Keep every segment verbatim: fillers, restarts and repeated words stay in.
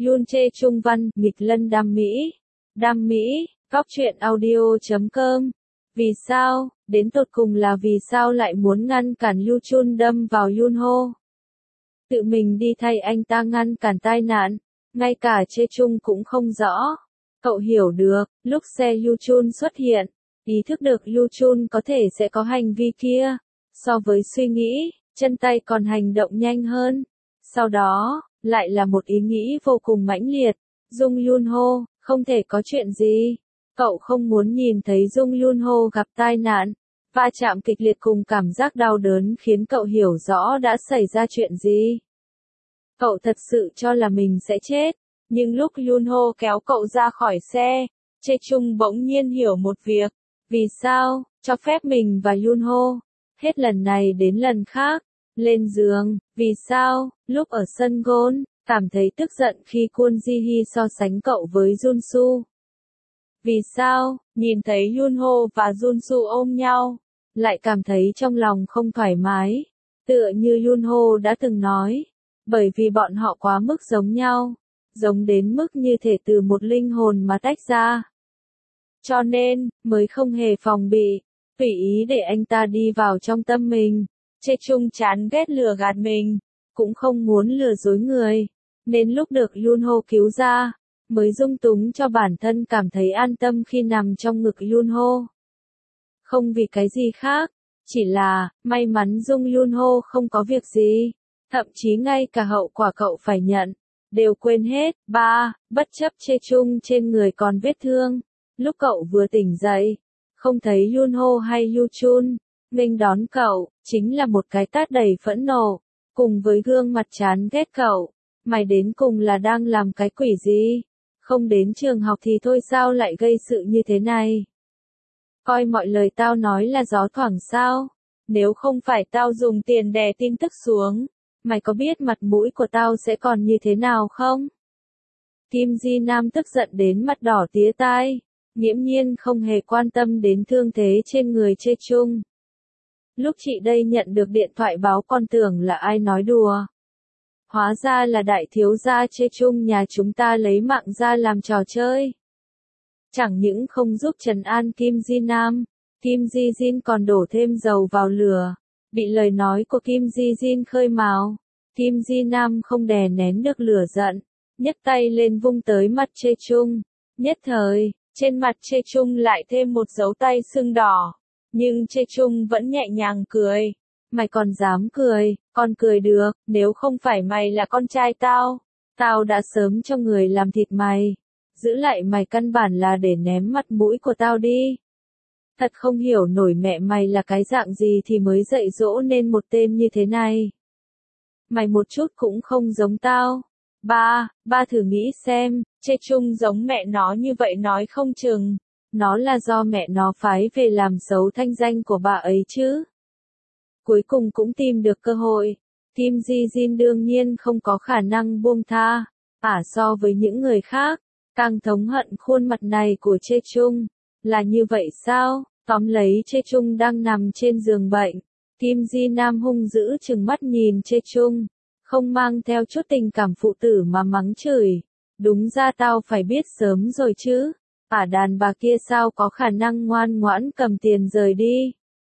Yoon Chae Chung văn, nghịch lân đam mỹ. Đam mỹ, góc truyện audio chấm com. Vì sao, đến tột cùng là vì sao lại muốn ngăn cản Yoo Chun đâm vào Yoon Ho? Tự mình đi thay anh ta ngăn cản tai nạn, ngay cả Chae Chung cũng không rõ. Cậu hiểu được, lúc xe Yoo Chun xuất hiện, ý thức được Yoo Chun có thể sẽ có hành vi kia. So với suy nghĩ, chân tay còn hành động nhanh hơn. Sau đó, lại là một ý nghĩ vô cùng mãnh liệt. Jung Yoon Ho, không thể có chuyện gì. Cậu không muốn nhìn thấy Jung Yoon Ho gặp tai nạn. Va chạm kịch liệt cùng cảm giác đau đớn khiến cậu hiểu rõ đã xảy ra chuyện gì. Cậu thật sự cho là mình sẽ chết. Nhưng lúc Yoon Ho kéo cậu ra khỏi xe, Chae Chung bỗng nhiên hiểu một việc. Vì sao, cho phép mình và Yoon Ho, hết lần này đến lần khác, lên giường. Vì sao, lúc ở sân golf, cảm thấy tức giận khi Kwon Ji Hee so sánh cậu với Jun Soo. Vì sao, nhìn thấy Yoon Ho và Jun Soo ôm nhau, lại cảm thấy trong lòng không thoải mái. Tựa như Yoon Ho đã từng nói, bởi vì bọn họ quá mức giống nhau, giống đến mức như thể từ một linh hồn mà tách ra. Cho nên, mới không hề phòng bị, tùy ý để anh ta đi vào trong tâm mình. Chae Chung chán ghét lừa gạt mình, cũng không muốn lừa dối người, nên lúc được Yoon Ho cứu ra, mới dung túng cho bản thân cảm thấy an tâm khi nằm trong ngực Yoon Ho. Không vì cái gì khác, chỉ là, may mắn Jung Yoon Ho không có việc gì, thậm chí ngay cả hậu quả cậu phải nhận, đều quên hết. Ba, bất chấp Chae Chung trên người còn vết thương, lúc cậu vừa tỉnh dậy, không thấy Yoon Ho hay Yoo Chun, nghênh đón cậu, chính là một cái tát đầy phẫn nộ, cùng với gương mặt chán ghét cậu. Mày đến cùng là đang làm cái quỷ gì? Không đến trường học thì thôi sao lại gây sự như thế này? Coi mọi lời tao nói là gió thoảng sao? Nếu không phải tao dùng tiền đè tin tức xuống, mày có biết mặt mũi của tao sẽ còn như thế nào không? Kim Ji Nam tức giận đến mặt đỏ tía tai, nghiễm nhiên không hề quan tâm đến thương thế trên người Chae Chung. Lúc chị đây nhận được điện thoại báo còn tưởng là ai nói đùa. Hóa ra là đại thiếu gia Chae Chung nhà chúng ta lấy mạng ra làm trò chơi. Chẳng những không giúp trấn an Kim Ji Nam, Kim Ji Jin còn đổ thêm dầu vào lửa. Bị lời nói của Kim Ji Jin khơi mào, Kim Ji Nam không đè nén được lửa giận, nhấc tay lên vung tới mặt Chae Chung. Nhất thời, trên mặt Chae Chung lại thêm một dấu tay sưng đỏ. Nhưng Chae Chung vẫn nhẹ nhàng cười. Mày còn dám cười, còn cười được, nếu không phải mày là con trai tao, tao đã sớm cho người làm thịt mày. Giữ lại mày căn bản là để ném mặt mũi của tao đi. Thật không hiểu nổi mẹ mày là cái dạng gì thì mới dạy dỗ nên một tên như thế này. Mày một chút cũng không giống tao. Ba, ba thử nghĩ xem, Chae Chung giống mẹ nó như vậy nói không chừng. Nó là do mẹ nó phái về làm xấu thanh danh của bà ấy chứ. Cuối cùng cũng tìm được cơ hội. Kim Ji Jin đương nhiên không có khả năng buông tha. À so với những người khác, càng thống hận khuôn mặt này của Chae Chung. Là như vậy sao? Tóm lấy Chae Chung đang nằm trên giường bệnh. Kim Ji Nam hung dữ trừng mắt nhìn Chae Chung. Không mang theo chút tình cảm phụ tử mà mắng chửi. Đúng ra tao phải biết sớm rồi chứ. À đàn bà kia sao có khả năng ngoan ngoãn cầm tiền rời đi.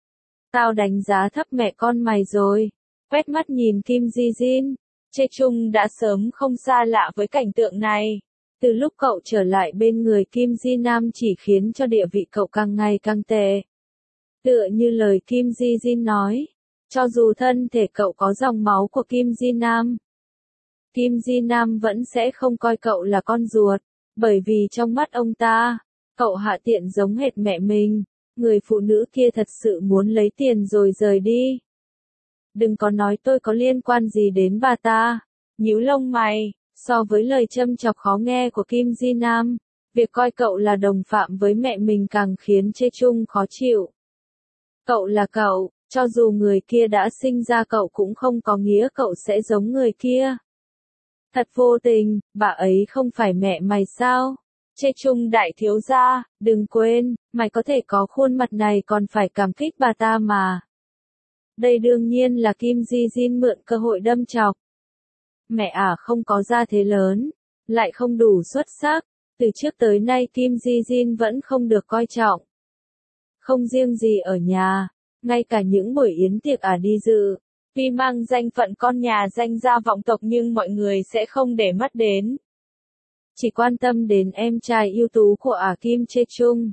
Tao đánh giá thấp mẹ con mày rồi. Quét mắt nhìn Kim Ji Jin, Chae Chung đã sớm không xa lạ với cảnh tượng này. Từ lúc cậu trở lại bên người Kim Ji Nam chỉ khiến cho địa vị cậu càng ngày càng tệ. Tựa như lời Kim Ji Jin nói, cho dù thân thể cậu có dòng máu của Kim Ji Nam, Kim Ji Nam vẫn sẽ không coi cậu là con ruột. Bởi vì trong mắt ông ta, cậu hạ tiện giống hệt mẹ mình. Người phụ nữ kia thật sự muốn lấy tiền rồi rời đi. Đừng có nói tôi có liên quan gì đến bà ta. Nhíu lông mày, so với lời châm chọc khó nghe của Kim Ji Nam, việc coi cậu là đồng phạm với mẹ mình càng khiến Chae Chung khó chịu. Cậu là cậu, cho dù người kia đã sinh ra cậu cũng không có nghĩa cậu sẽ giống người kia. Thật vô tình, bà ấy không phải mẹ mày sao? Chae Chung đại thiếu gia, đừng quên, mày có thể có khuôn mặt này còn phải cảm kích bà ta mà. Đây đương nhiên là Kim Ji Jin mượn cơ hội đâm chọc. Mẹ ả không có gia thế lớn, lại không đủ xuất sắc. Từ trước tới nay Kim Ji Jin vẫn không được coi trọng. Không riêng gì ở nhà, ngay cả những buổi yến tiệc à đi dự. Tuy mang danh phận con nhà danh gia vọng tộc nhưng mọi người sẽ không để mắt đến. Chỉ quan tâm đến em trai ưu tú của ả Kim Chae Chung.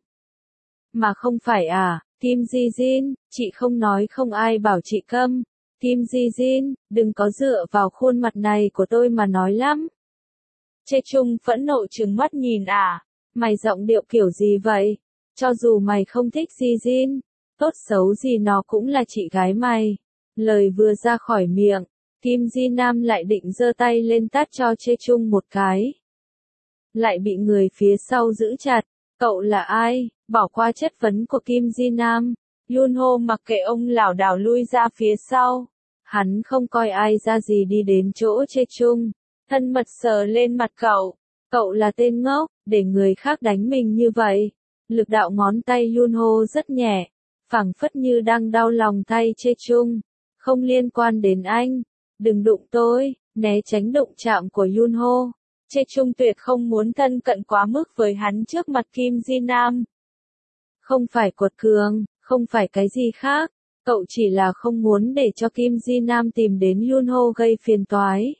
Mà không phải à, Kim Ji Jin, chị không nói không ai bảo chị câm. Kim Ji Jin, đừng có dựa vào khuôn mặt này của tôi mà nói lắm. Chae Chung phẫn nộ trừng mắt nhìn ả. Mày giọng điệu kiểu gì vậy? Cho dù mày không thích Ji Jin, tốt xấu gì nó cũng là chị gái mày. Lời vừa ra khỏi miệng, Kim Ji Nam lại định giơ tay lên tát cho Chae Chung một cái. Lại bị người phía sau giữ chặt. Cậu là ai? Bỏ qua chất vấn của Kim Ji Nam, Yunho mặc kệ ông lảo đảo lui ra phía sau. Hắn không coi ai ra gì đi đến chỗ Chae Chung, thân mật sờ lên mặt cậu. Cậu là tên ngốc, để người khác đánh mình như vậy. Lực đạo ngón tay Yunho rất nhẹ, phảng phất như đang đau lòng tay Chae Chung. Không liên quan đến anh. Đừng đụng tôi, né tránh đụng chạm của Yunho. Chae Chung tuyệt không muốn thân cận quá mức với hắn trước mặt Kim Ji Nam. Không phải quật cường, không phải cái gì khác. Cậu chỉ là không muốn để cho Kim Ji Nam tìm đến Yunho gây phiền toái.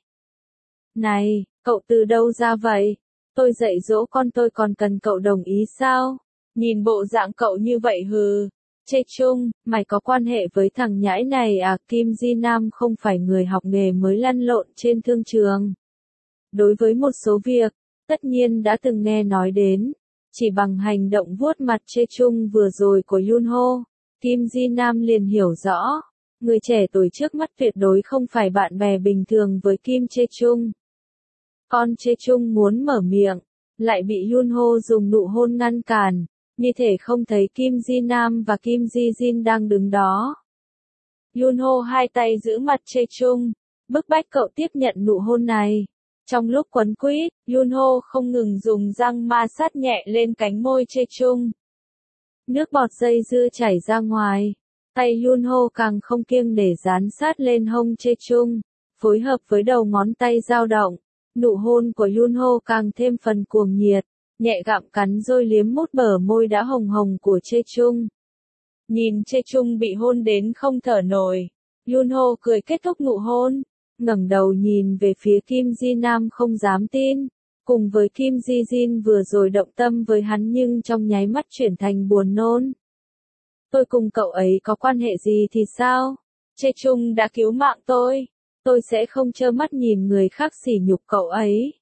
Này, cậu từ đâu ra vậy? Tôi dạy dỗ con tôi còn cần cậu đồng ý sao? Nhìn bộ dạng cậu như vậy hừ. Chae Chung, mày có quan hệ với thằng nhãi này à? Kim Ji Nam không phải người học nghề mới lăn lộn trên thương trường. Đối với một số việc, tất nhiên đã từng nghe nói đến. Chỉ bằng hành động vuốt mặt Chae Chung vừa rồi của Yunho, Kim Ji Nam liền hiểu rõ. Người trẻ tuổi trước mắt tuyệt đối không phải bạn bè bình thường với Kim Chae Chung. Con Chae Chung muốn mở miệng, lại bị Yunho dùng nụ hôn ngăn cản, như thể không thấy Kim Ji Nam và Kim Ji Jin đang đứng đó. Yunho hai tay giữ mặt Chae Chung, bức bách cậu tiếp nhận nụ hôn này. Trong lúc quấn quýt, Yunho không ngừng dùng răng ma sát nhẹ lên cánh môi Chae Chung. Nước bọt dây dưa chảy ra ngoài. Tay Yunho càng không kiêng để dán sát lên hông Chae Chung, phối hợp với đầu ngón tay dao động. Nụ hôn của Yunho càng thêm phần cuồng nhiệt, nhẹ gặm cắn rồi liếm mút bờ môi đã hồng hồng của Chae Chung. Nhìn Chae Chung bị hôn đến không thở nổi, Yunho cười kết thúc nụ hôn, ngẩng đầu nhìn về phía Kim Ji Nam không dám tin. Cùng với Kim Ji Jin vừa rồi động tâm với hắn nhưng trong nháy mắt chuyển thành buồn nôn. Tôi cùng cậu ấy có quan hệ gì thì sao? Chae Chung đã cứu mạng tôi. Tôi sẽ không trơ mắt nhìn người khác sỉ nhục cậu ấy.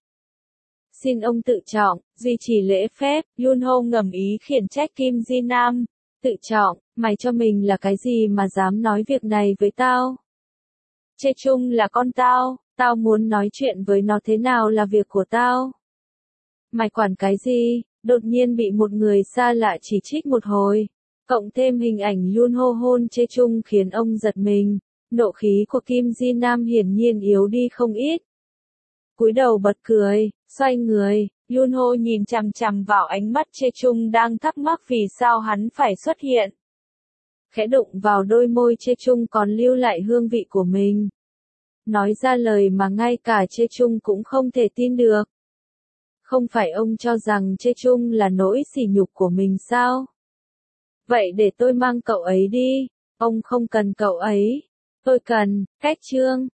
Xin ông tự trọng, duy trì lễ phép. Yunho ngầm ý khiển trách Kim Ji Nam. Tự trọng, mày cho mình là cái gì mà dám nói việc này với tao? Chae Chung là con tao, tao muốn nói chuyện với nó thế nào là việc của tao. Mày quản cái gì? Đột nhiên bị một người xa lạ chỉ trích một hồi. Cộng thêm hình ảnh Yunho hôn Chae Chung khiến ông giật mình. Nộ khí của Kim Ji Nam hiển nhiên yếu đi không ít. Cúi đầu bật cười, xoay người, Yunho nhìn chằm chằm vào ánh mắt Chae Chung đang thắc mắc vì sao hắn phải xuất hiện. Khẽ đụng vào đôi môi Chae Chung còn lưu lại hương vị của mình. Nói ra lời mà ngay cả Chae Chung cũng không thể tin được. Không phải ông cho rằng Chae Chung là nỗi sỉ nhục của mình sao? Vậy để tôi mang cậu ấy đi. Ông không cần cậu ấy. Tôi cần. Cách chương.